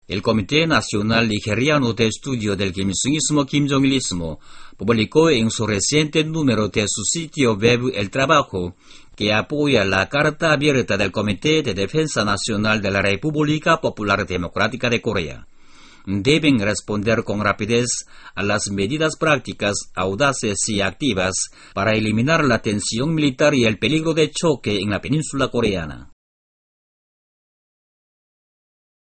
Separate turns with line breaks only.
El Comité Nacional Nigeriano de Estudio del Kimsungismo Kim-Jong-ilismo publicó en su reciente número de su sitio web El Trabajo, que apoya la Carta Abierta del Comité de Defensa Nacional de la República Popular Democrática de Corea. Deben responder con rapidez a las medidas prácticas, audaces y activas para eliminar la tensión militar y el peligro de choque en la península coreana.